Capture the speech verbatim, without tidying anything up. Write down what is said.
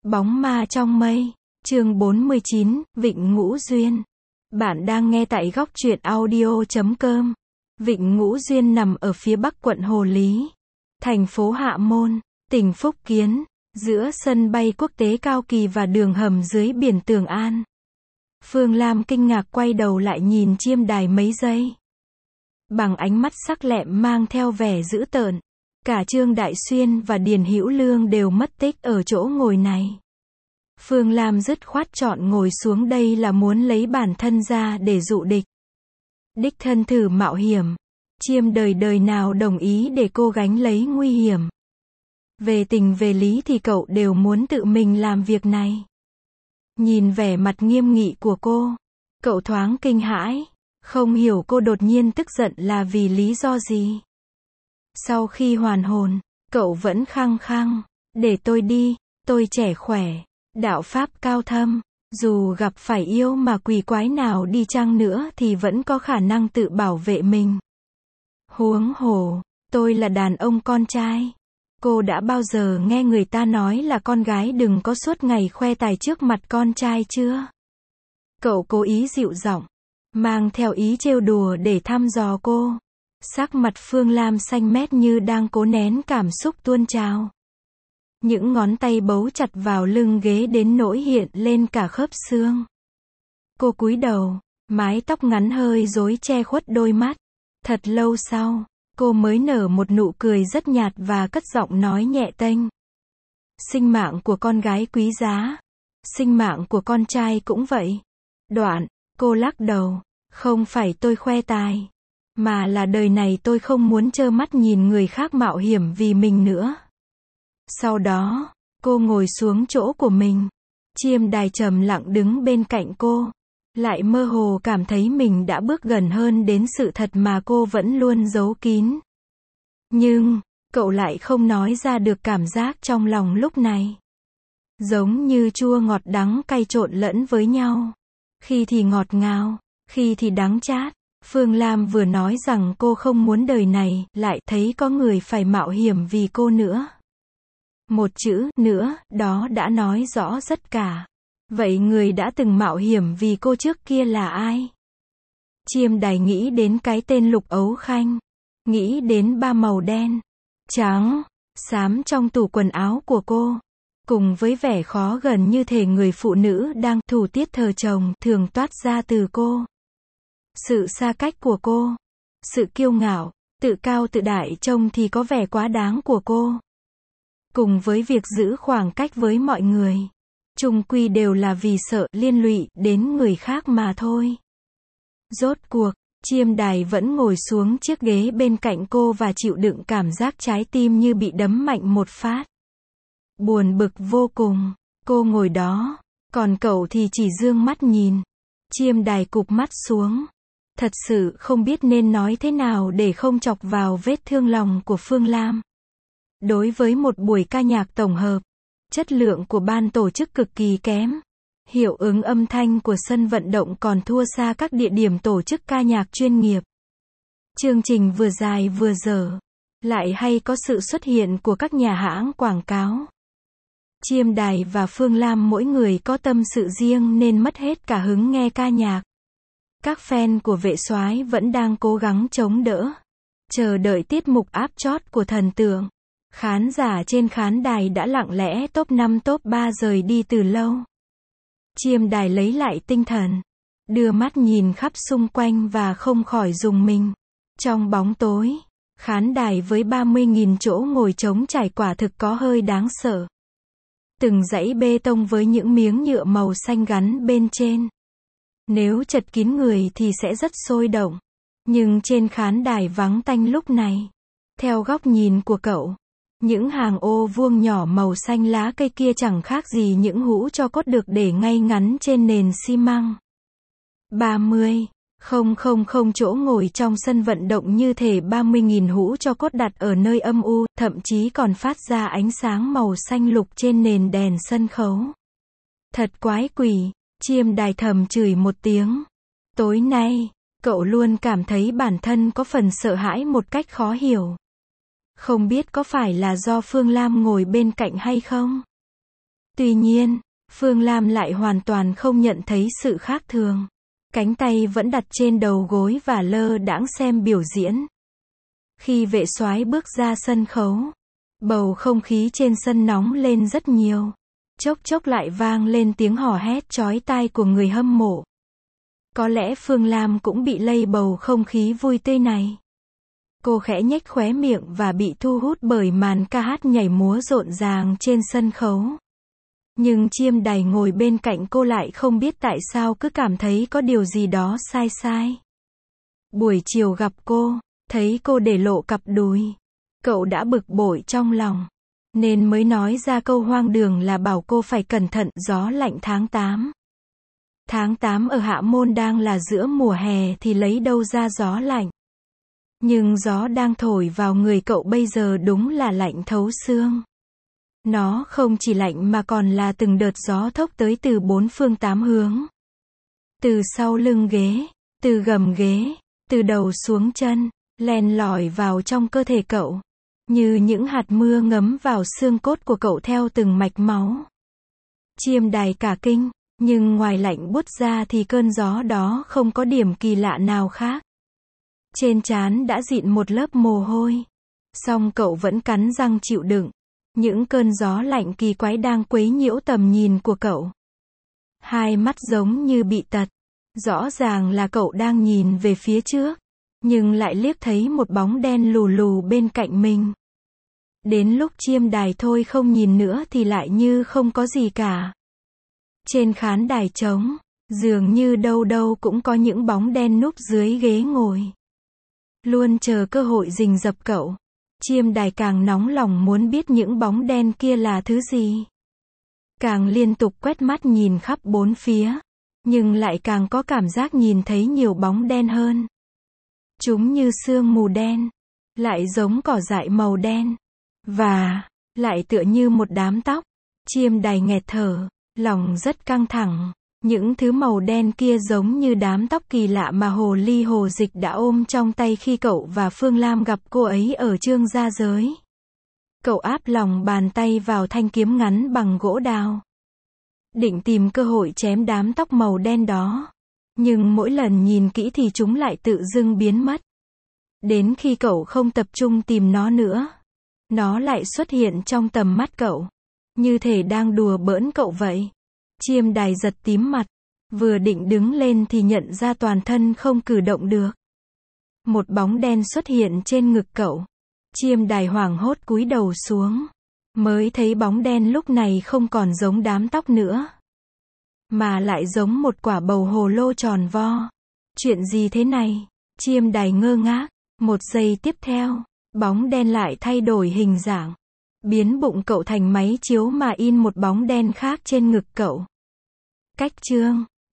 Bóng ma trong mây, chương bốn mươi chín, Vịnh Ngũ Duyên. Bạn đang nghe tại góc truyện audio chấm com. Vịnh Ngũ Duyên nằm ở phía bắc quận Hồ Lý, thành phố Hạ Môn, tỉnh Phúc Kiến, giữa sân bay quốc tế Cao Kỳ và đường hầm dưới biển Tường An. Phương Lam kinh ngạc quay đầu lại nhìn chiêm đài mấy giây. Bằng ánh mắt sắc lẹm mang theo vẻ dữ tợn, cả Trương Đại Xuyên và Điền Hữu Lương đều mất tích ở chỗ ngồi này. Phương Lam dứt khoát chọn ngồi xuống đây là muốn lấy bản thân ra để dụ địch. Đích thân thử mạo hiểm. Chiêm đời đời nào đồng ý để cô gánh lấy nguy hiểm. Về tình về lý thì cậu đều muốn tự mình làm việc này. Nhìn vẻ mặt nghiêm nghị của cô, cậu thoáng kinh hãi, không hiểu cô đột nhiên tức giận là vì lý do gì. Sau khi hoàn hồn, cậu vẫn khăng khăng, để tôi đi, tôi trẻ khỏe, đạo pháp cao thâm, dù gặp phải yêu mà quỷ quái nào đi chăng nữa thì vẫn có khả năng tự bảo vệ mình. Huống hồ, tôi là đàn ông con trai. Cô đã bao giờ nghe người ta nói là con gái đừng có suốt ngày khoe tài trước mặt con trai chưa? Cậu cố ý dịu giọng, mang theo ý trêu đùa để thăm dò cô. Sắc mặt Phương Lam xanh mét như đang cố nén cảm xúc tuôn trào. Những ngón tay bấu chặt vào lưng ghế đến nỗi hiện lên cả khớp xương. Cô cúi đầu, mái tóc ngắn hơi rối che khuất đôi mắt. Thật lâu sau, cô mới nở một nụ cười rất nhạt và cất giọng nói nhẹ tênh. Sinh mạng của con gái quý giá, sinh mạng của con trai cũng vậy. Đoạn, cô lắc đầu, không phải tôi khoe tài, mà là đời này tôi không muốn trơ mắt nhìn người khác mạo hiểm vì mình nữa. Sau đó, cô ngồi xuống chỗ của mình. Chiêm đài trầm lặng đứng bên cạnh cô, lại mơ hồ cảm thấy mình đã bước gần hơn đến sự thật mà cô vẫn luôn giấu kín. Nhưng, cậu lại không nói ra được cảm giác trong lòng lúc này. Giống như chua ngọt đắng cay trộn lẫn với nhau. Khi thì ngọt ngào, khi thì đắng chát. Phương Lam vừa nói rằng cô không muốn đời này, lại thấy có người phải mạo hiểm vì cô nữa. Một chữ, nữa, đó đã nói rõ tất cả. Vậy người đã từng mạo hiểm vì cô trước kia là ai? Chiêm đài nghĩ đến cái tên Lục Ấu Khanh. Nghĩ đến ba màu đen, trắng, xám trong tủ quần áo của cô. Cùng với vẻ khó gần như thể người phụ nữ đang thủ tiết thờ chồng thường toát ra từ cô. Sự xa cách của cô, sự kiêu ngạo, tự cao tự đại trông thì có vẻ quá đáng của cô. Cùng với việc giữ khoảng cách với mọi người, chung quy đều là vì sợ liên lụy đến người khác mà thôi. Rốt cuộc, chiêm đài vẫn ngồi xuống chiếc ghế bên cạnh cô và chịu đựng cảm giác trái tim như bị đấm mạnh một phát. Buồn bực vô cùng, cô ngồi đó, còn cậu thì chỉ dương mắt nhìn. Chiêm đài cụp mắt xuống. Thật sự không biết nên nói thế nào để không chọc vào vết thương lòng của Phương Lam. Đối với một buổi ca nhạc tổng hợp, chất lượng của ban tổ chức cực kỳ kém. Hiệu ứng âm thanh của sân vận động còn thua xa các địa điểm tổ chức ca nhạc chuyên nghiệp. Chương trình vừa dài vừa dở, lại hay có sự xuất hiện của các nhà hãng quảng cáo. Chiêm đài và Phương Lam mỗi người có tâm sự riêng nên mất hết cả hứng nghe ca nhạc. Các fan của Vệ Soái vẫn đang cố gắng chống đỡ, chờ đợi tiết mục áp chót của thần tượng. Khán giả trên khán đài đã lặng lẽ top năm top ba rời đi từ lâu. Chiêm đài lấy lại tinh thần, đưa mắt nhìn khắp xung quanh và không khỏi rùng mình. Trong bóng tối, khán đài với ba mươi nghìn chỗ ngồi trống trải quả thực có hơi đáng sợ. Từng dãy bê tông với những miếng nhựa màu xanh gắn bên trên. Nếu chật kín người thì sẽ rất sôi động. Nhưng trên khán đài vắng tanh lúc này. Theo góc nhìn của cậu, những hàng ô vuông nhỏ màu xanh lá cây kia chẳng khác gì những hũ tro cốt được để ngay ngắn trên nền xi măng. ba mươi, không không không chỗ ngồi trong sân vận động như thể ba mươi nghìn hũ tro cốt đặt ở nơi âm u, thậm chí còn phát ra ánh sáng màu xanh lục trên nền đèn sân khấu. Thật quái quỷ, chiêm đài thầm chửi một tiếng. Tối nay, cậu luôn cảm thấy bản thân có phần sợ hãi một cách khó hiểu. Không biết có phải là do Phương Lam ngồi bên cạnh hay không? Tuy nhiên, Phương Lam lại hoàn toàn không nhận thấy sự khác thường. Cánh tay vẫn đặt trên đầu gối và lơ đãng xem biểu diễn. Khi vệ soái bước ra sân khấu, bầu không khí trên sân nóng lên rất nhiều. Chốc chốc lại vang lên tiếng hò hét chói tai của người hâm mộ. Có lẽ Phương Lam cũng bị lây bầu không khí vui tươi này. Cô khẽ nhếch khóe miệng và bị thu hút bởi màn ca hát nhảy múa rộn ràng trên sân khấu. Nhưng Chiêm Đài ngồi bên cạnh cô lại không biết tại sao cứ cảm thấy có điều gì đó sai sai. Buổi chiều gặp cô, thấy cô để lộ cặp đùi. Cậu đã bực bội trong lòng, nên mới nói ra câu hoang đường là bảo cô phải cẩn thận gió lạnh tháng tám. Tháng tám ở Hạ Môn đang là giữa mùa hè thì lấy đâu ra gió lạnh. Nhưng gió đang thổi vào người cậu bây giờ đúng là lạnh thấu xương. Nó không chỉ lạnh mà còn là từng đợt gió thốc tới từ bốn phương tám hướng. Từ sau lưng ghế, từ gầm ghế, từ đầu xuống chân, len lỏi vào trong cơ thể cậu. Như những hạt mưa ngấm vào xương cốt của cậu theo từng mạch máu. Chiêm Đài cả kinh, nhưng ngoài lạnh buốt ra thì cơn gió đó không có điểm kỳ lạ nào khác. Trên trán đã dịn một lớp mồ hôi. Song cậu vẫn cắn răng chịu đựng. Những cơn gió lạnh kỳ quái đang quấy nhiễu tầm nhìn của cậu. Hai mắt giống như bị tật. Rõ ràng là cậu đang nhìn về phía trước, nhưng lại liếc thấy một bóng đen lù lù bên cạnh mình. Đến lúc Chiêm Đài thôi không nhìn nữa thì lại như không có gì cả. Trên khán đài trống, dường như đâu đâu cũng có những bóng đen núp dưới ghế ngồi. Luôn chờ cơ hội rình rập cậu. Chiêm Đài càng nóng lòng muốn biết những bóng đen kia là thứ gì. Càng liên tục quét mắt nhìn khắp bốn phía, nhưng lại càng có cảm giác nhìn thấy nhiều bóng đen hơn. Chúng như sương mù đen, lại giống cỏ dại màu đen, và lại tựa như một đám tóc. Chiêm Đài nghẹt thở, lòng rất căng thẳng. Những thứ màu đen kia giống như đám tóc kỳ lạ mà Hồ Ly Hồ Dịch đã ôm trong tay khi cậu và Phương Lam gặp cô ấy ở Trương Gia Giới. Cậu áp lòng bàn tay vào thanh kiếm ngắn bằng gỗ đào, định tìm cơ hội chém đám tóc màu đen đó. Nhưng mỗi lần nhìn kỹ thì chúng lại tự dưng biến mất. Đến khi cậu không tập trung tìm nó nữa, nó lại xuất hiện trong tầm mắt cậu, như thể đang đùa bỡn cậu vậy. Chiêm Đài giật tím mặt, vừa định đứng lên thì nhận ra toàn thân không cử động được. Một bóng đen xuất hiện trên ngực cậu. Chiêm Đài hoảng hốt cúi đầu xuống, mới thấy bóng đen lúc này không còn giống đám tóc nữa, mà lại giống một quả bầu hồ lô tròn vo. Chuyện gì thế này? Chiêm Đài ngơ ngác. Một giây tiếp theo, bóng đen lại thay đổi hình dạng, biến bụng cậu thành máy chiếu mà in một bóng đen khác trên ngực cậu. Cách chương